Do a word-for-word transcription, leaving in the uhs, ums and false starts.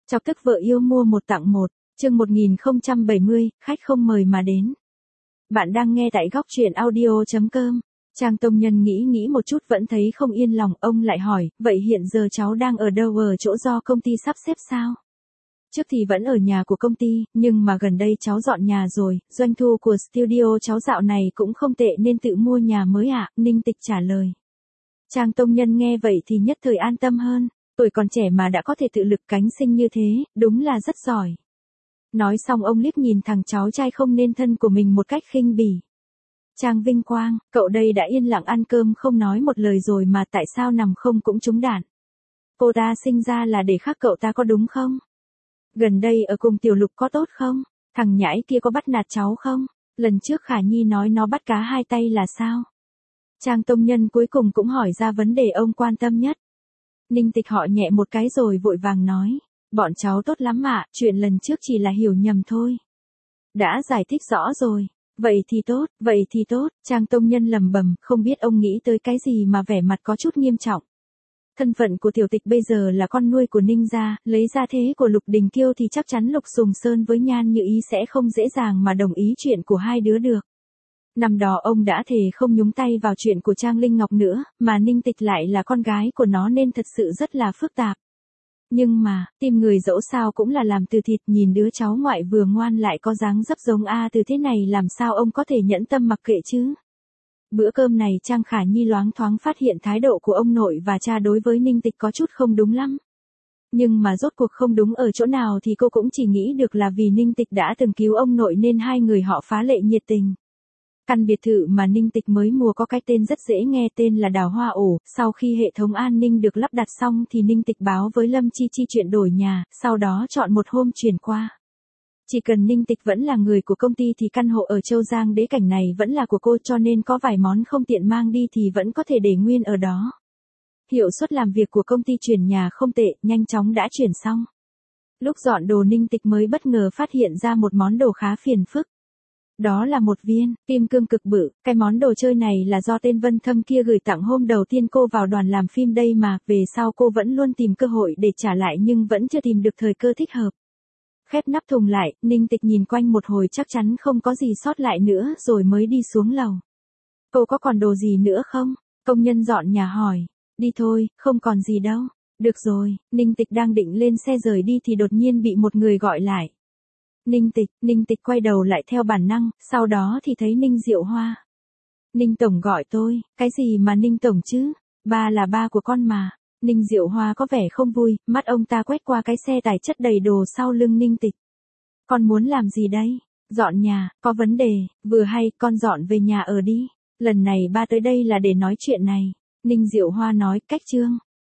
Chọc tức vợ yêu mua một tặng một, chương một nghìn không trăm bảy mươi, khách không mời mà đến. Bạn đang nghe tại góc truyện audio chấm com. Trang Tông Nhân nghĩ nghĩ một chút vẫn thấy không yên lòng, ông lại hỏi, vậy hiện giờ cháu đang ở đâu, ở chỗ do công ty sắp xếp sao? Trước thì vẫn ở nhà của công ty, nhưng mà gần đây cháu dọn nhà rồi, doanh thu của studio cháu dạo này cũng không tệ nên tự mua nhà mới ạ, à? Ninh Tịch trả lời. Trang Tông Nhân nghe vậy thì nhất thời an tâm hơn, tuổi còn trẻ mà đã có thể tự lực cánh sinh như thế, đúng là rất giỏi. Nói xong ông liếc nhìn thằng cháu trai không nên thân của mình một cách khinh bỉ. Trang Vinh Quang, cậu đây đã yên lặng ăn cơm không nói một lời rồi mà tại sao nằm không cũng trúng đạn. Cô ta sinh ra là để khác cậu ta có đúng không? Gần đây ở cùng Tiểu Lục có tốt không? Thằng nhãi kia có bắt nạt cháu không? Lần trước Khả Nhi nói nó bắt cá hai tay là sao? Trang Tông Nhân cuối cùng cũng hỏi ra vấn đề ông quan tâm nhất. Ninh Tịch họ nhẹ một cái rồi vội vàng nói, bọn cháu tốt lắm ạ, chuyện lần trước chỉ là hiểu nhầm thôi. Đã giải thích rõ rồi, vậy thì tốt, vậy thì tốt, Trang Tông Nhân lầm bầm, không biết ông nghĩ tới cái gì mà vẻ mặt có chút nghiêm trọng. Thân phận của Tiểu Tịch bây giờ là con nuôi của Ninh gia, lấy ra thế của Lục Đình Kiêu thì chắc chắn Lục Sùng Sơn với Nhan Như Ý sẽ không dễ dàng mà đồng ý chuyện của hai đứa được. Năm đó ông đã thề không nhúng tay vào chuyện của Trang Linh Ngọc nữa, mà Ninh Tịch lại là con gái của nó nên thật sự rất là phức tạp. Nhưng mà, tìm người dẫu sao cũng là làm từ thịt, nhìn đứa cháu ngoại vừa ngoan lại có dáng dấp giống A từ thế này làm sao ông có thể nhẫn tâm mặc kệ chứ. Bữa cơm này Trang Khả Nhi loáng thoáng phát hiện thái độ của ông nội và cha đối với Ninh Tịch có chút không đúng lắm. Nhưng mà rốt cuộc không đúng ở chỗ nào thì cô cũng chỉ nghĩ được là vì Ninh Tịch đã từng cứu ông nội nên hai người họ phá lệ nhiệt tình. Căn biệt thự mà Ninh Tịch mới mua có cái tên rất dễ nghe, tên là Đào Hoa Ổ, sau khi hệ thống an ninh được lắp đặt xong thì Ninh Tịch báo với Lâm Chi Chi chuyện đổi nhà, sau đó chọn một hôm chuyển qua. Chỉ cần Ninh Tịch vẫn là người của công ty thì căn hộ ở Châu Giang Đế Cảnh này vẫn là của cô, cho nên có vài món không tiện mang đi thì vẫn có thể để nguyên ở đó. Hiệu suất làm việc của công ty chuyển nhà không tệ, nhanh chóng đã chuyển xong. Lúc dọn đồ Ninh Tịch mới bất ngờ phát hiện ra một món đồ khá phiền phức. Đó là một viên kim cương cực bự, cái món đồ chơi này là do tên Vân Thâm kia gửi tặng hôm đầu tiên cô vào đoàn làm phim đây mà, về sau cô vẫn luôn tìm cơ hội để trả lại nhưng vẫn chưa tìm được thời cơ thích hợp. Khép nắp thùng lại, Ninh Tịch nhìn quanh một hồi chắc chắn không có gì sót lại nữa rồi mới đi xuống lầu. Cô có còn đồ gì nữa không? Công nhân dọn nhà hỏi. Đi thôi, không còn gì đâu. Được rồi, Ninh Tịch đang định lên xe rời đi thì đột nhiên bị một người gọi lại. Ninh Tịch, Ninh Tịch quay đầu lại theo bản năng, sau đó thì thấy Ninh Diệu Hoa. Ninh Tổng gọi tôi, cái gì mà Ninh Tổng chứ? Ba là ba của con mà. Ninh Diệu Hoa có vẻ không vui, mắt ông ta quét qua cái xe tải chất đầy đồ sau lưng Ninh Tịch. Con muốn làm gì đây? Dọn nhà, có vấn đề, vừa hay con dọn về nhà ở đi. Lần này ba tới đây là để nói chuyện này. Ninh Diệu Hoa nói, cách trương.